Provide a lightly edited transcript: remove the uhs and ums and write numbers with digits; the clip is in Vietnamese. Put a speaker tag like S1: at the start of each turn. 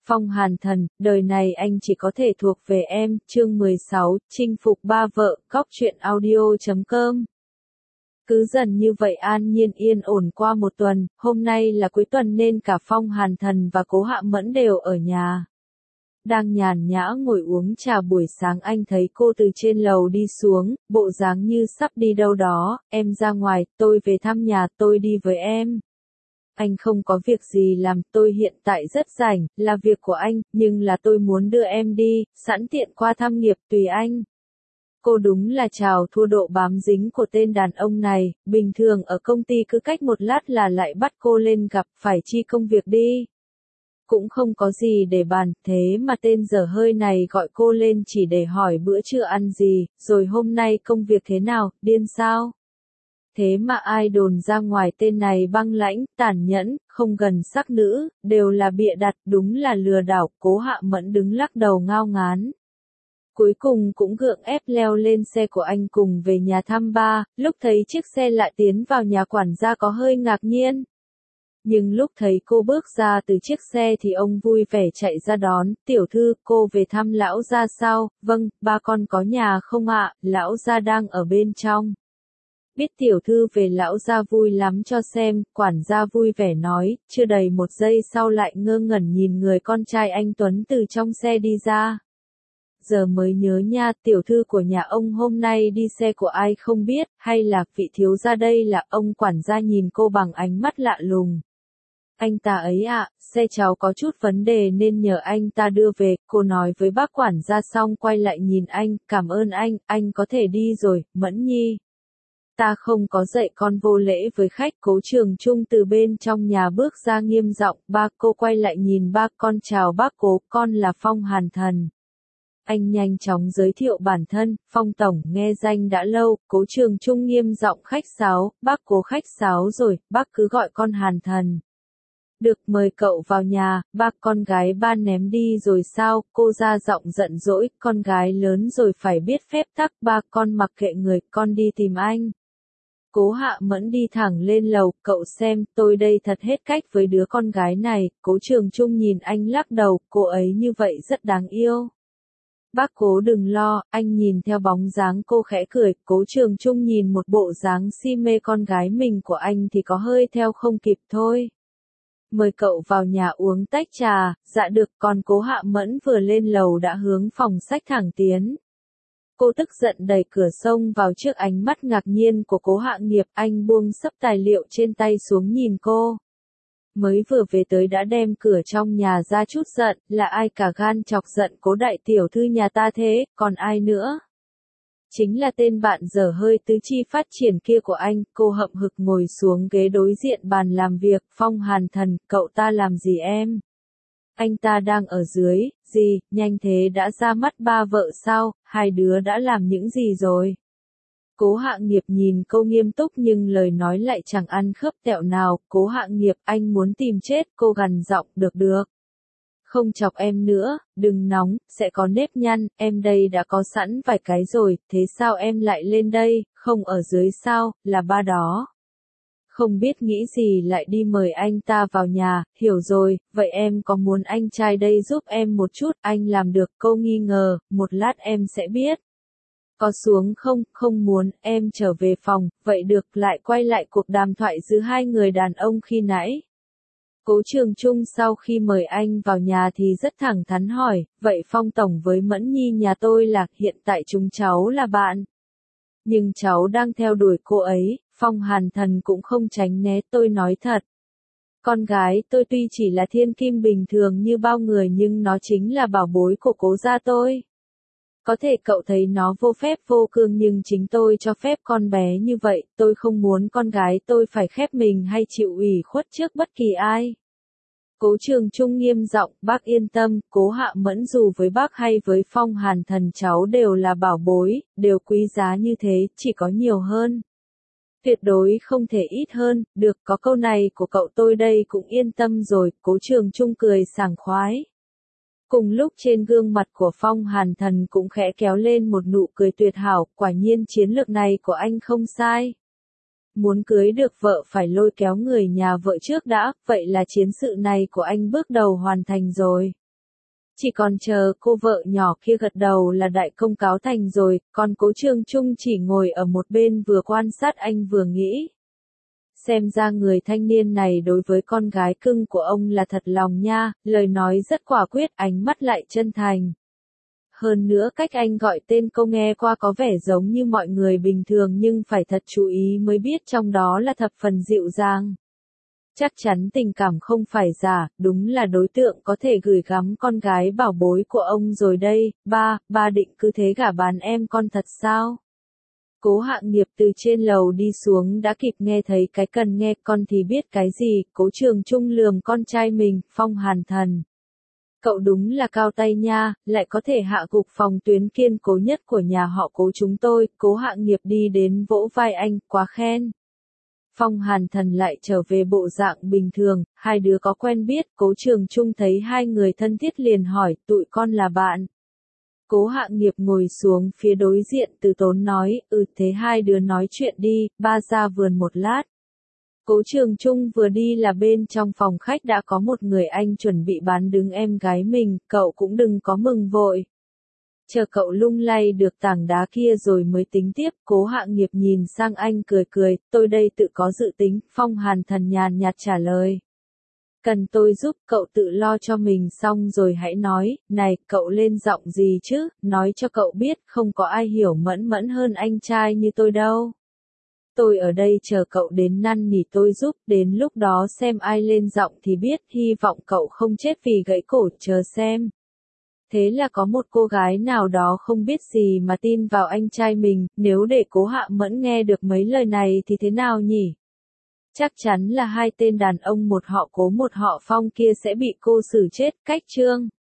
S1: Phong Hàn Thần, đời này anh chỉ có thể thuộc về em, chương 16, chinh phục ba vợ, cóc truyện audio.com. Cứ dần như vậy an nhiên yên ổn qua một tuần, hôm nay là cuối tuần nên cả Phong Hàn Thần và Cố Hạ Mẫn đều ở nhà. Đang nhàn nhã ngồi uống trà buổi sáng anh thấy cô từ trên lầu đi xuống, bộ dáng như sắp đi đâu đó, em ra ngoài, tôi về thăm nhà, tôi đi với em. Anh không có việc gì làm, tôi hiện tại rất rảnh, là việc của anh, nhưng là tôi muốn đưa em đi, sẵn tiện qua thăm nghiệp, tùy anh. Cô đúng là trào thua độ bám dính của tên đàn ông này, bình thường ở công ty cứ cách một lát là lại bắt cô lên gặp, phải chi công việc đi. Cũng không có gì để bàn, thế mà tên dở hơi này gọi cô lên chỉ để hỏi bữa trưa ăn gì, rồi hôm nay công việc thế nào, điên sao? Thế mà ai đồn ra ngoài tên này băng lãnh, tàn nhẫn, không gần sắc nữ, đều là bịa đặt, đúng là lừa đảo. Cố Hạ Mẫn đứng lắc đầu ngao ngán. Cuối cùng cũng gượng ép leo lên xe của anh cùng về nhà thăm ba, lúc thấy chiếc xe lại tiến vào nhà quản gia có hơi ngạc nhiên. Nhưng lúc thấy cô bước ra từ chiếc xe thì ông vui vẻ chạy ra đón, tiểu thư, cô về thăm lão gia sao? Vâng, ba con có nhà không ạ, lão gia đang ở bên trong. Biết tiểu thư về lão gia vui lắm cho xem, quản gia vui vẻ nói, chưa đầy một giây sau lại ngơ ngẩn nhìn người con trai anh Tuấn từ trong xe đi ra. Giờ mới nhớ nha, tiểu thư của nhà ông hôm nay đi xe của ai không biết, hay là vị thiếu gia đây là ông quản gia nhìn cô bằng ánh mắt lạ lùng. Anh ta ấy ạ, xe cháu có chút vấn đề nên nhờ anh ta đưa về, cô nói với bác quản gia xong quay lại nhìn anh, cảm ơn anh có thể đi rồi, Mẫn Nhi. Ta không có dạy con vô lễ với khách. Cố Trường Trung từ bên trong nhà bước ra nghiêm giọng, ba. Cô quay lại nhìn ba, con chào bác Cố, con là Phong Hàn Thần. Anh nhanh chóng giới thiệu bản thân, Phong Tổng nghe danh đã lâu. Cố Trường Trung nghiêm giọng khách sáo, bác Cố khách sáo rồi, bác cứ gọi con Hàn Thần. Được, mời cậu vào nhà. Ba, con gái ba ném đi rồi sao? Cô ra giọng giận dỗi, con gái lớn rồi phải biết phép tắc. Ba, con mặc kệ người, con đi tìm anh. Cố Hạ Mẫn đi thẳng lên lầu, cậu xem, tôi đây thật hết cách với đứa con gái này. Cố Trường Trung nhìn anh lắc đầu, cô ấy như vậy rất đáng yêu. Bác Cố đừng lo, anh nhìn theo bóng dáng cô khẽ cười. Cố Trường Trung nhìn một bộ dáng si mê con gái mình của anh thì có hơi theo không kịp thôi. Mời cậu vào nhà uống tách trà. Dạ được. Còn Cố Hạ Mẫn vừa lên lầu đã hướng phòng sách thẳng tiến. Cô tức giận đẩy cửa xông vào trước ánh mắt ngạc nhiên của Cố Hạ Nghiệp, anh buông xấp tài liệu trên tay xuống nhìn cô. Mới vừa về tới đã đem cửa trong nhà ra chút giận, là ai cả gan chọc giận Cố đại tiểu thư nhà ta thế, còn ai nữa? Chính là tên bạn dở hơi tứ chi phát triển kia của anh. Cô hậm hực ngồi xuống ghế đối diện bàn làm việc. Phong Hàn Thần, cậu ta làm gì em? Anh ta đang ở dưới. Gì, nhanh thế đã ra mắt ba vợ sao? Hai đứa đã làm những gì rồi? Cố Hạ Nghiệp nhìn cô nghiêm túc nhưng lời nói lại chẳng ăn khớp tẹo nào. Cố Hạ Nghiệp, anh muốn tìm chết. Cô gằn giọng, được. Không chọc em nữa, đừng nóng, sẽ có nếp nhăn, em đây đã có sẵn vài cái rồi, thế sao em lại lên đây, không ở dưới sao, là ba đó. Không biết nghĩ gì lại đi mời anh ta vào nhà, hiểu rồi, vậy em có muốn anh trai đây giúp em một chút, anh làm được. Cô nghi ngờ, một lát em sẽ biết. Có xuống không? Không muốn, em trở về phòng, vậy được. Lại quay lại cuộc đàm thoại giữa hai người đàn ông khi nãy. Cố Trường Trung sau khi mời anh vào nhà thì rất thẳng thắn hỏi, vậy Phong Tổng với Mẫn Nhi nhà tôi là, hiện tại chúng cháu là bạn. Nhưng cháu đang theo đuổi cô ấy. Phong Hàn Thần cũng không tránh né, tôi nói thật. Con gái tôi tuy chỉ là thiên kim bình thường như bao người nhưng nó chính là bảo bối của Cố gia tôi. Có thể cậu thấy nó vô phép vô cương nhưng chính tôi cho phép con bé như vậy, tôi không muốn con gái tôi phải khép mình hay chịu ủy khuất trước bất kỳ ai. Cố Trường Trung nghiêm giọng, bác yên tâm, Cố Hạ Mẫn dù với bác hay với Phong Hàn Thần cháu đều là bảo bối, đều quý giá như thế, chỉ có nhiều hơn. Tuyệt đối không thể ít hơn, được, có câu này của cậu tôi đây cũng yên tâm rồi. Cố Trường Trung cười sảng khoái. Cùng lúc trên gương mặt của Phong Hàn Thần cũng khẽ kéo lên một nụ cười tuyệt hảo, quả nhiên chiến lược này của anh không sai. Muốn cưới được vợ phải lôi kéo người nhà vợ trước đã, vậy là chiến sự này của anh bước đầu hoàn thành rồi. Chỉ còn chờ cô vợ nhỏ kia gật đầu là đại công cáo thành rồi, còn Cố Trường Chung chỉ ngồi ở một bên vừa quan sát anh vừa nghĩ. Xem ra người thanh niên này đối với con gái cưng của ông là thật lòng nha, lời nói rất quả quyết, ánh mắt lại chân thành. Hơn nữa cách anh gọi tên cô nghe qua có vẻ giống như mọi người bình thường nhưng phải thật chú ý mới biết trong đó là thập phần dịu dàng. Chắc chắn tình cảm không phải giả, đúng là đối tượng có thể gửi gắm con gái bảo bối của ông rồi đây. Ba định cứ thế gả bán em con thật sao? Cố Hạng Nghiệp từ trên lầu đi xuống đã kịp nghe thấy cái cần nghe, con thì biết cái gì. Cố Trường Chung lườm con trai mình, Phong Hàn Thần. Cậu đúng là cao tay nha, lại có thể hạ gục phòng tuyến kiên cố nhất của nhà họ Cố chúng tôi. Cố Hạng Nghiệp đi đến vỗ vai anh, quá khen. Phong Hàn Thần lại trở về bộ dạng bình thường, hai đứa có quen biết. Cố Trường Chung thấy hai người thân thiết liền hỏi, tụi con là bạn. Cố Hạng Nghiệp ngồi xuống phía đối diện từ tốn nói, thế hai đứa nói chuyện đi, ba ra vườn một lát. Cố Trường Chung vừa đi là bên trong phòng khách đã có một người anh chuẩn bị bán đứng em gái mình, cậu cũng đừng có mừng vội. Chờ cậu lung lay được tảng đá kia rồi mới tính tiếp. Cố Hạng Nghiệp nhìn sang anh cười cười, tôi đây tự có dự tính. Phong Hàn Thần nhàn nhạt trả lời. Cần tôi giúp cậu tự lo cho mình xong rồi hãy nói. Này, cậu lên giọng gì chứ, nói cho cậu biết không có ai hiểu mẫn mẫn hơn anh trai như tôi đâu. Tôi ở đây chờ cậu đến năn nỉ tôi giúp, đến lúc đó xem ai lên giọng thì biết, hy vọng cậu không chết vì gãy cổ, chờ xem. Thế là có một cô gái nào đó không biết gì mà tin vào anh trai mình, nếu để Cố Hạ Mẫn nghe được mấy lời này thì thế nào nhỉ? Chắc chắn là hai tên đàn ông một họ Cố một họ Phong kia sẽ bị cô xử chết. Cách chương